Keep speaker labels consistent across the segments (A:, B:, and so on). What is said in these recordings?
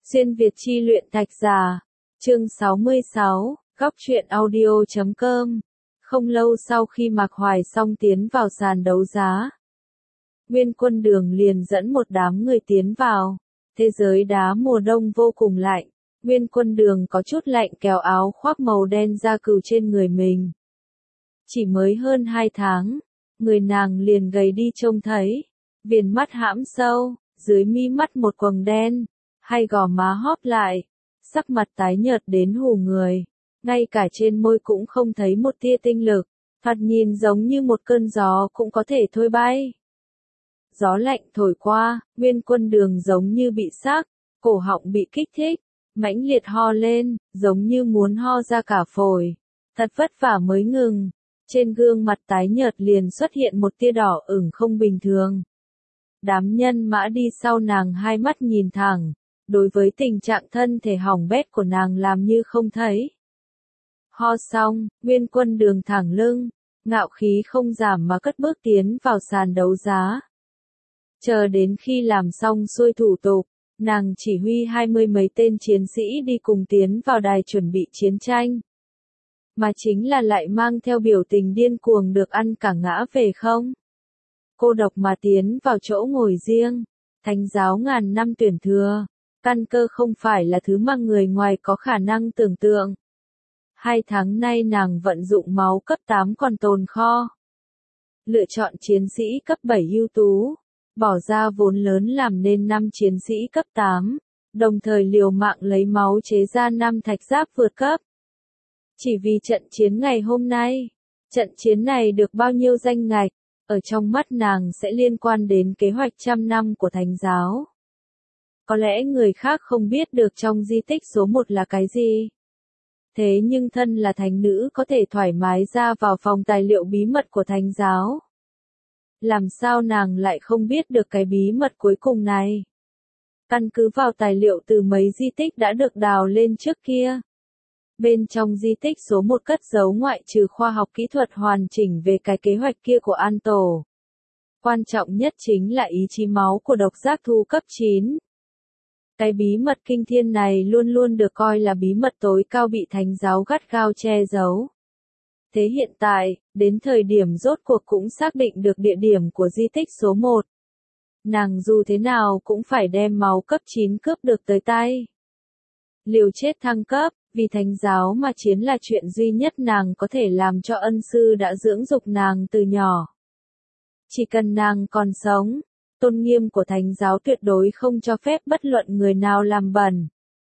A: Xuyên Việt chi luyện Thạch Già, chương 66, góc truyện audio.com. Không lâu sau khi Mạc Hoài Song tiến vào sàn đấu giá, Nguyên Quân Đường liền dẫn một đám người tiến vào. Thế giới đá mùa đông vô cùng lạnh, Nguyên Quân Đường có chút lạnh kéo áo khoác màu đen da cừu trên người mình. Chỉ mới hơn 2 tháng, người nàng liền gầy đi trông thấy, viền mắt hãm sâu, dưới mi mắt một quầng đen, hai gò má hóp lại, sắc mặt tái nhợt đến hù người, ngay cả trên môi cũng không thấy một tia tinh lực, thoạt nhìn giống như một cơn gió cũng có thể thôi bay. Gió lạnh thổi qua, Nguyên Quân Đường giống như bị sặc, cổ họng bị kích thích, mãnh liệt ho lên, giống như muốn ho ra cả phổi. Thật vất vả mới ngừng, trên gương mặt tái nhợt liền xuất hiện một tia đỏ ửng không bình thường. Đám nhân mã đi sau nàng hai mắt nhìn thẳng, đối với tình trạng thân thể hỏng bét của nàng làm như không thấy. Ho xong, Nguyên Quân Đường thẳng lưng, ngạo khí không giảm mà cất bước tiến vào sàn đấu giá. Chờ đến khi làm xong xuôi thủ tục, nàng chỉ huy 20 mấy tên chiến sĩ đi cùng tiến vào đài chuẩn bị chiến tranh. Mà chính là lại mang theo biểu tình điên cuồng được ăn cả ngã về không. Cô độc mà tiến vào chỗ ngồi riêng, thánh giáo ngàn năm tuyển thừa, căn cơ không phải là thứ mà người ngoài có khả năng tưởng tượng. 2 tháng nay nàng vận dụng máu cấp 8 còn tồn kho. Lựa chọn chiến sĩ cấp 7 ưu tú, bỏ ra vốn lớn làm nên 5 chiến sĩ cấp 8, đồng thời liều mạng lấy máu chế ra 5 thạch giáp vượt cấp. Chỉ vì trận chiến ngày hôm nay, trận chiến này được bao nhiêu danh ngạch, ở trong mắt nàng sẽ liên quan đến kế hoạch 100 năm của thánh giáo. Có lẽ người khác không biết được trong di tích số 1 là cái gì. Thế nhưng thân là thánh nữ có thể thoải mái ra vào phòng tài liệu bí mật của thánh giáo. Làm sao nàng lại không biết được cái bí mật cuối cùng này? Căn cứ vào tài liệu từ mấy di tích đã được đào lên trước kia. Bên trong di tích số 1 cất giấu ngoại trừ khoa học kỹ thuật hoàn chỉnh về cái kế hoạch kia của An Tổ. Quan trọng nhất chính là ý chí máu của độc giác thú cấp 9. Cái bí mật kinh thiên này luôn luôn được coi là bí mật tối cao bị thánh giáo gắt gao che giấu. Thế hiện tại, đến thời điểm rốt cuộc cũng xác định được địa điểm của di tích số 1. Nàng dù thế nào cũng phải đem máu cấp 9 cướp được tới tay. Liều chết thăng cấp, vì thánh giáo mà chiến là chuyện duy nhất nàng có thể làm cho ân sư đã dưỡng dục nàng từ nhỏ. Chỉ cần nàng còn sống, tôn nghiêm của thánh giáo tuyệt đối không cho phép bất luận người nào làm bẩn.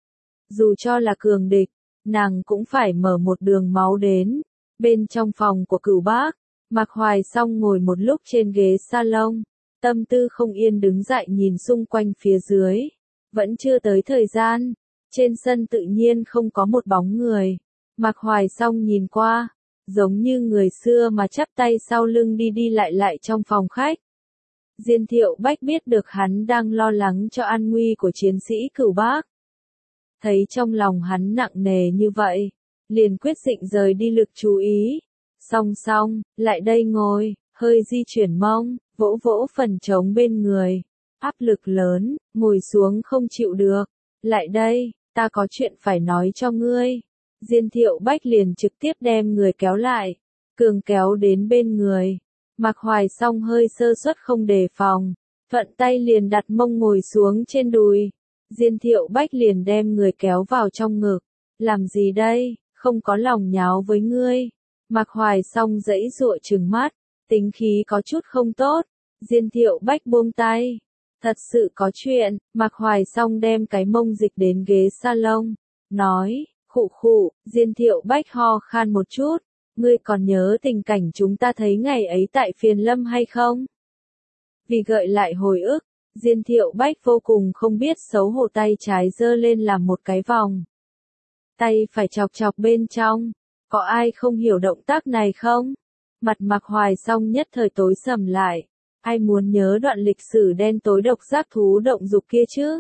A: Dù cho là cường địch, nàng cũng phải mở một đường máu đến. Bên trong phòng của Cửu Bác, Mạc Hoài Song ngồi một lúc trên ghế salon, tâm tư không yên đứng dậy nhìn xung quanh phía dưới. Vẫn chưa tới thời gian, trên sân tự nhiên không có một bóng người. Mạc Hoài Song nhìn qua, giống như người xưa mà chắp tay sau lưng đi đi lại trong phòng khách. Diên Thiệu Bách biết được hắn đang lo lắng cho an nguy của chiến sĩ Cửu Bác. Thấy trong lòng hắn nặng nề như vậy, liền quyết định rời đi lực chú ý. Song song, lại đây ngồi, hơi di chuyển mông, vỗ vỗ phần trống bên người. Áp lực lớn, ngồi xuống không chịu được. Lại đây, ta có chuyện phải nói cho ngươi. Diên Thiệu Bách liền trực tiếp đem người kéo lại, cường kéo đến bên người. Mạc Hoài Song hơi sơ suất không đề phòng, thuận tay liền đặt mông ngồi xuống trên đùi. Diên Thiệu Bách liền đem người kéo vào trong ngực. Làm gì đây, không có lòng nháo với ngươi. Mạc Hoài Song giãy giụa trừng mắt, tính khí có chút không tốt. Diên Thiệu Bách buông tay. Thật sự có chuyện, Mạc Hoài Song đem cái mông dịch đến ghế salon, nói, khụ khụ. Diên Thiệu Bách ho khan một chút. Ngươi còn nhớ tình cảnh chúng ta thấy ngày ấy tại Phiền Lâm hay không? Vì gợi lại hồi ức, Diên Thiệu Bách vô cùng không biết xấu hổ, tay trái giơ lên làm một cái vòng. Tay phải chọc chọc bên trong. Có ai không hiểu động tác này không? Mặt Mạc Hoài Song nhất thời tối sầm lại. Ai muốn nhớ đoạn lịch sử đen tối độc giác thú động dục kia chứ?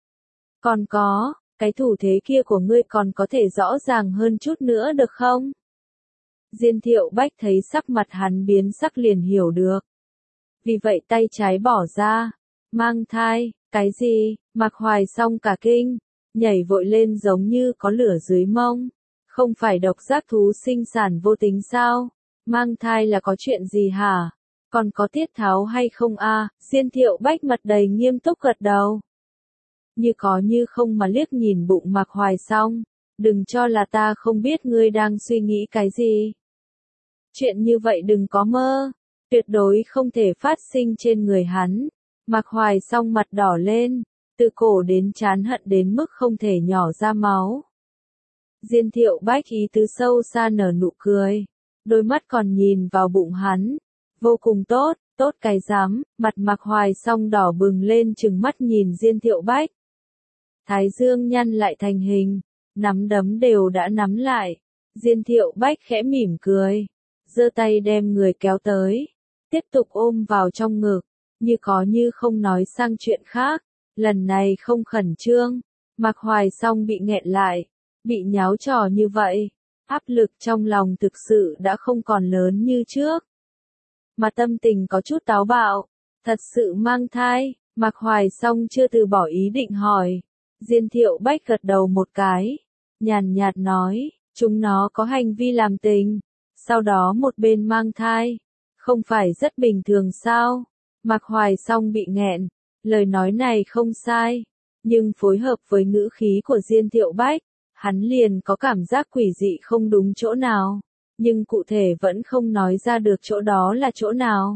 A: Còn có, cái thủ thế kia của ngươi còn có thể rõ ràng hơn chút nữa được không? Diên Thiệu Bách thấy sắc mặt hắn biến sắc liền hiểu được. Vì vậy tay trái bỏ ra. Mang thai, cái gì? Mạc Hoài Song cả kinh. nhảy vội lên giống như có lửa dưới mông. Không phải độc giác thú sinh sản vô tính sao? Mang thai là có chuyện gì hả? Còn có tiết tháo hay không a? Diên Thiệu Bách mặt đầy nghiêm túc gật đầu. Như có như không mà liếc nhìn bụng Mạc Hoài Song. Đừng cho là ta không biết ngươi đang suy nghĩ cái gì. Chuyện như vậy đừng có mơ. Tuyệt đối không thể phát sinh trên người hắn. Mạc Hoài Song mặt đỏ lên. Từ cổ đến trán hận đến mức không thể nhỏ ra máu. Diên Thiệu Bách ý tứ sâu xa nở nụ cười. Đôi mắt còn nhìn vào bụng hắn. Vô cùng tốt, tốt cái dám. Mặt Mạc Hoài Song đỏ bừng lên trừng mắt nhìn Diên Thiệu Bách. Thái dương nhăn lại thành hình. Nắm đấm đều đã nắm lại. Diên Thiệu Bách khẽ mỉm cười. Giơ tay đem người kéo tới. Tiếp tục ôm vào trong ngực. Như có như không nói sang chuyện khác. Lần này không khẩn trương. Mạc Hoài Song bị nghẹn lại. Bị nháo trò như vậy. Áp lực trong lòng thực sự đã không còn lớn như trước. Mà tâm tình có chút táo bạo. Thật sự mang thai. Mạc Hoài Song chưa từ bỏ ý định hỏi. Diên Thiệu Bách gật đầu một cái. Nhàn nhạt nói. Chúng nó có hành vi làm tình. Sau đó một bên mang thai. Không phải rất bình thường sao? Mạc Hoài Song bị nghẹn. Lời nói này không sai. Nhưng phối hợp với ngữ khí của Diên Thiệu Bách. Hắn liền có cảm giác quỷ dị không đúng chỗ nào. Nhưng cụ thể vẫn không nói ra được chỗ đó là chỗ nào.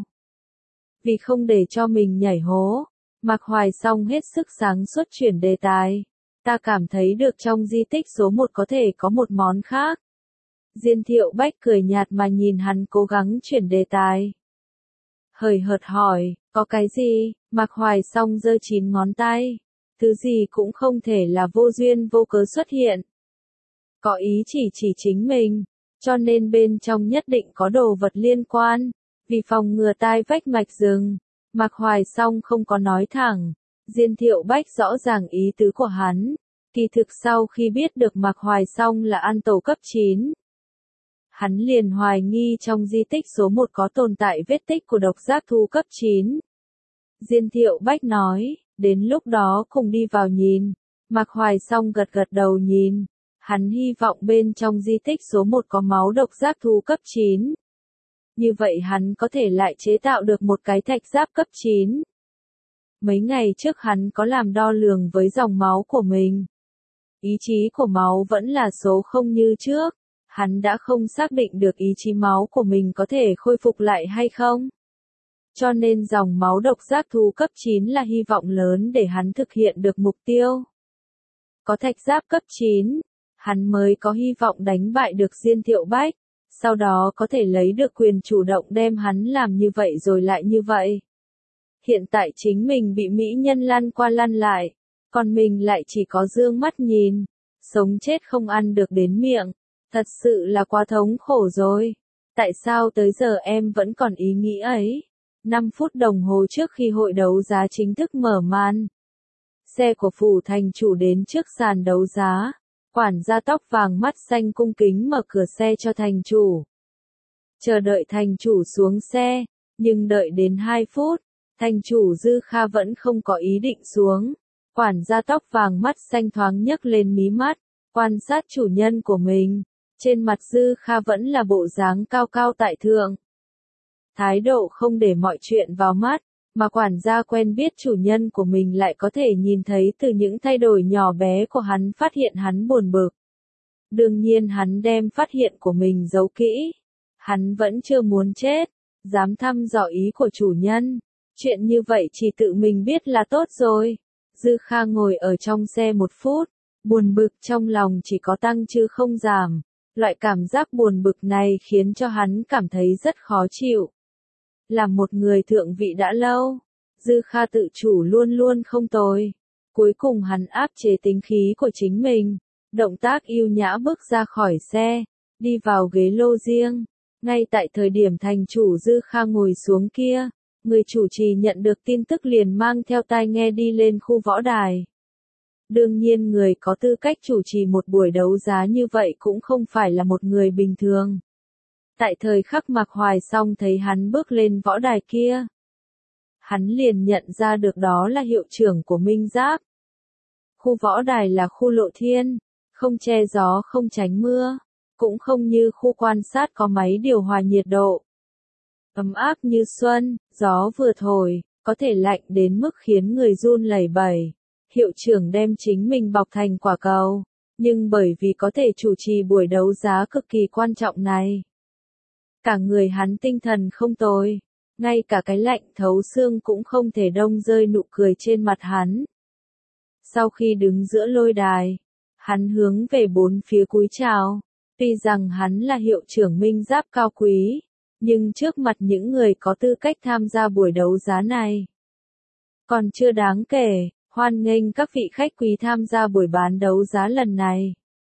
A: Vì không để cho mình nhảy hố. Mạc Hoài Song hết sức sáng suốt chuyển đề tài. Ta cảm thấy được trong di tích số 1 có thể có một món khác. Diên Thiệu Bách cười nhạt mà nhìn hắn cố gắng chuyển đề tài. Hời hợt hỏi, có cái gì? Mạc Hoài Song giơ 9 ngón tay. Thứ gì cũng không thể là vô duyên vô cớ xuất hiện. Có ý chỉ chính mình. Cho nên bên trong nhất định có đồ vật liên quan. Vì phòng ngừa tai vách mạch rừng. Mạc Hoài Song không có nói thẳng. Diên Thiệu Bách rõ ràng ý tứ của hắn. Kỳ thực sau khi biết được Mạc Hoài Song là ăn tổ cấp 9. Hắn liền hoài nghi trong di tích số 1 có tồn tại vết tích của độc giác thú cấp 9. Diên Thiệu Bách nói, đến lúc đó cùng đi vào nhìn. Mạc Hoài Song gật gật đầu nhìn. Hắn hy vọng bên trong di tích số 1 có máu độc giác thú cấp 9. Như vậy hắn có thể lại chế tạo được một cái thạch giáp cấp 9. Mấy ngày trước hắn có làm đo lường với dòng máu của mình. Ý chí của máu vẫn là số 0 như trước. Hắn đã không xác định được ý chí máu của mình có thể khôi phục lại hay không. Cho nên dòng máu độc giác thú cấp 9 là hy vọng lớn để hắn thực hiện được mục tiêu. Có thạch giáp cấp 9, hắn mới có hy vọng đánh bại được Diên Thiệu Bách. Sau đó có thể lấy được quyền chủ động đem hắn làm như vậy rồi lại như vậy. Hiện tại chính mình bị mỹ nhân lăn qua lăn lại. Còn mình lại chỉ có dương mắt nhìn. Sống chết không ăn được đến miệng. Thật sự là quá thống khổ rồi. Tại sao tới giờ em vẫn còn ý nghĩ ấy? 5 phút đồng hồ trước khi hội đấu giá chính thức mở màn. Xe của phủ thành chủ đến trước sàn đấu giá. Quản gia tóc vàng mắt xanh cung kính mở cửa xe cho thành chủ. Chờ đợi thành chủ xuống xe. Nhưng đợi đến 2 phút. Thành chủ Dư Kha vẫn không có ý định xuống. Quản gia tóc vàng mắt xanh thoáng nhấc lên mí mắt. Quan sát chủ nhân của mình. Trên mặt Dư Kha vẫn là bộ dáng cao cao tại thượng. Thái độ không để mọi chuyện vào mắt, mà quản gia quen biết chủ nhân của mình lại có thể nhìn thấy từ những thay đổi nhỏ bé của hắn phát hiện hắn buồn bực. Đương nhiên hắn đem phát hiện của mình giấu kỹ. Hắn vẫn chưa muốn chết, dám thăm dò ý của chủ nhân. Chuyện như vậy chỉ tự mình biết là tốt rồi. Dư Kha ngồi ở trong xe 1 phút, buồn bực trong lòng chỉ có tăng chứ không giảm. Loại cảm giác buồn bực này khiến cho hắn cảm thấy rất khó chịu. Là một người thượng vị đã lâu, Dư Kha tự chủ luôn luôn không tồi. Cuối cùng hắn áp chế tính khí của chính mình, động tác yêu nhã bước ra khỏi xe, đi vào ghế lô riêng. Ngay tại thời điểm thành chủ Dư Kha ngồi xuống kia, người chủ trì nhận được tin tức liền mang theo tai nghe đi lên khu võ đài. Đương nhiên người có tư cách chủ trì một buổi đấu giá như vậy cũng không phải là một người bình thường. Tại thời khắc Mạc Hoài Song thấy hắn bước lên võ đài kia. Hắn liền nhận ra được đó là hiệu trưởng của Minh Giáp. Khu võ đài là khu lộ thiên, không che gió không tránh mưa, cũng không như khu quan sát có máy điều hòa nhiệt độ. Ấm áp như xuân, gió vừa thổi, có thể lạnh đến mức khiến người run lẩy bẩy. Hiệu trưởng đem chính mình bọc thành quả cầu, nhưng bởi vì có thể chủ trì buổi đấu giá cực kỳ quan trọng này. Cả người hắn tinh thần không tồi, ngay cả cái lạnh thấu xương cũng không thể đông rơi nụ cười trên mặt hắn. Sau khi đứng giữa lôi đài, hắn hướng về bốn phía cúi chào, tuy rằng hắn là hiệu trưởng minh giáp cao quý, nhưng trước mặt những người có tư cách tham gia buổi đấu giá này, còn chưa đáng kể. Hoan nghênh các vị khách quý tham gia buổi bán đấu giá lần này.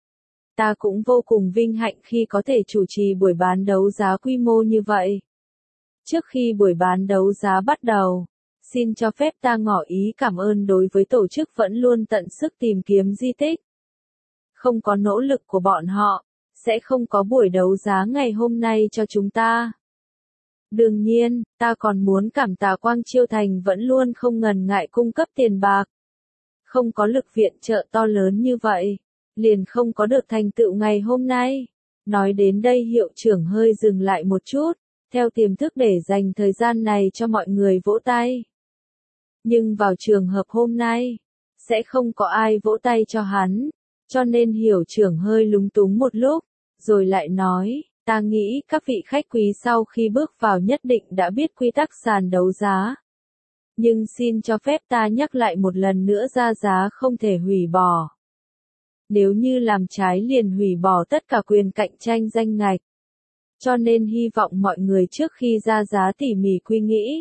A: Ta cũng vô cùng vinh hạnh khi có thể chủ trì buổi bán đấu giá quy mô như vậy. Trước khi buổi bán đấu giá bắt đầu, xin cho phép ta ngỏ ý cảm ơn đối với tổ chức vẫn luôn tận sức tìm kiếm di tích. Không có nỗ lực của bọn họ, sẽ không có buổi đấu giá ngày hôm nay cho chúng ta. Đương nhiên, ta còn muốn cảm tạ Quang Chiêu Thành vẫn luôn không ngần ngại cung cấp tiền bạc. Không có lực viện trợ to lớn như vậy, liền không có được thành tựu ngày hôm nay. Nói đến đây hiệu trưởng hơi dừng lại một chút, theo tiềm thức để dành thời gian này cho mọi người vỗ tay. Nhưng vào trường hợp hôm nay, sẽ không có ai vỗ tay cho hắn, cho nên hiệu trưởng hơi lúng túng một lúc, rồi lại nói. Ta nghĩ các vị khách quý sau khi bước vào nhất định đã biết quy tắc sàn đấu giá. Nhưng xin cho phép ta nhắc lại một lần nữa ra giá không thể hủy bỏ. Nếu như làm trái liền hủy bỏ tất cả quyền cạnh tranh danh ngạch. Cho nên hy vọng mọi người trước khi ra giá tỉ mỉ suy nghĩ.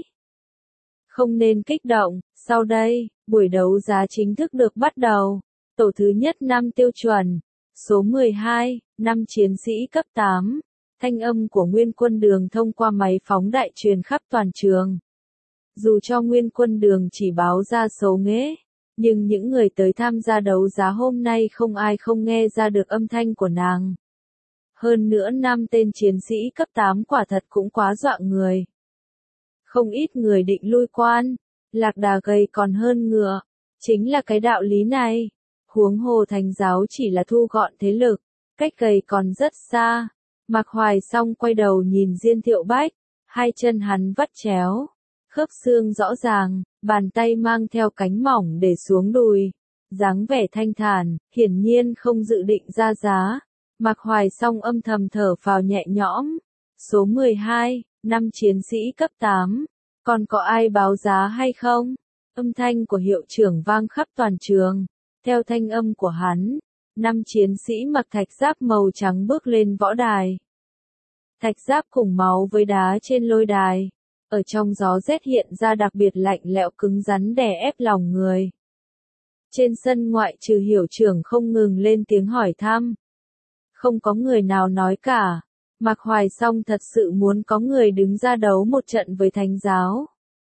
A: Không nên kích động, sau đây, buổi đấu giá chính thức được bắt đầu. Tổ thứ nhất 5 tiêu chuẩn, số 12, 5 chiến sĩ cấp 8. Thanh âm của Nguyên Quân Đường thông qua máy phóng đại truyền khắp toàn trường. Dù cho Nguyên Quân Đường chỉ báo ra số nghễ, nhưng những người tới tham gia đấu giá hôm nay không ai không nghe ra được âm thanh của nàng. Hơn nữa 5 tên chiến sĩ cấp 8 quả thật cũng quá dọa người. Không ít người định lui quan, lạc đà gầy còn hơn ngựa, chính là cái đạo lý này. Huống hồ Thánh giáo chỉ là thu gọn thế lực, cách gầy còn rất xa. Mạc Hoài Song quay đầu nhìn Diên Thiệu Bách, hai chân hắn vắt chéo, khớp xương rõ ràng, bàn tay mang theo cánh mỏng để xuống đùi, dáng vẻ thanh thản, hiển nhiên không dự định ra giá. Mạc Hoài Song âm thầm thở phào nhẹ nhõm. Số 12, 5 chiến sĩ cấp 8, còn có ai báo giá hay không? Âm thanh của hiệu trưởng vang khắp toàn trường. Theo thanh âm của hắn, 5 chiến sĩ mặc thạch giáp màu trắng bước lên võ đài. Thạch giáp cùng máu với đá trên lôi đài, ở trong gió rét hiện ra đặc biệt lạnh lẽo cứng rắn đè ép lòng người. Trên sân ngoại trừ hiệu trưởng không ngừng lên tiếng hỏi thăm. Không có người nào nói cả. Mạc Hoài Song thật sự muốn có người đứng ra đấu một trận với Thánh giáo.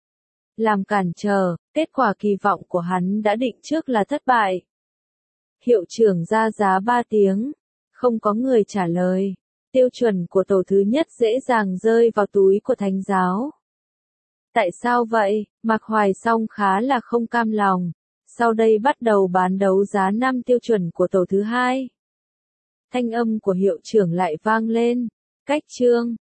A: Làm cản trở, kết quả kỳ vọng của hắn đã định trước là thất bại. Hiệu trưởng ra giá 3 tiếng, không có người trả lời. Tiêu chuẩn của tổ thứ nhất dễ dàng rơi vào túi của Thánh giáo. Tại sao vậy? Mạc Hoài Song khá là không cam lòng. Sau đây bắt đầu bán đấu giá 5 tiêu chuẩn của tổ thứ hai. Thanh âm của hiệu trưởng lại vang lên. Cách chương,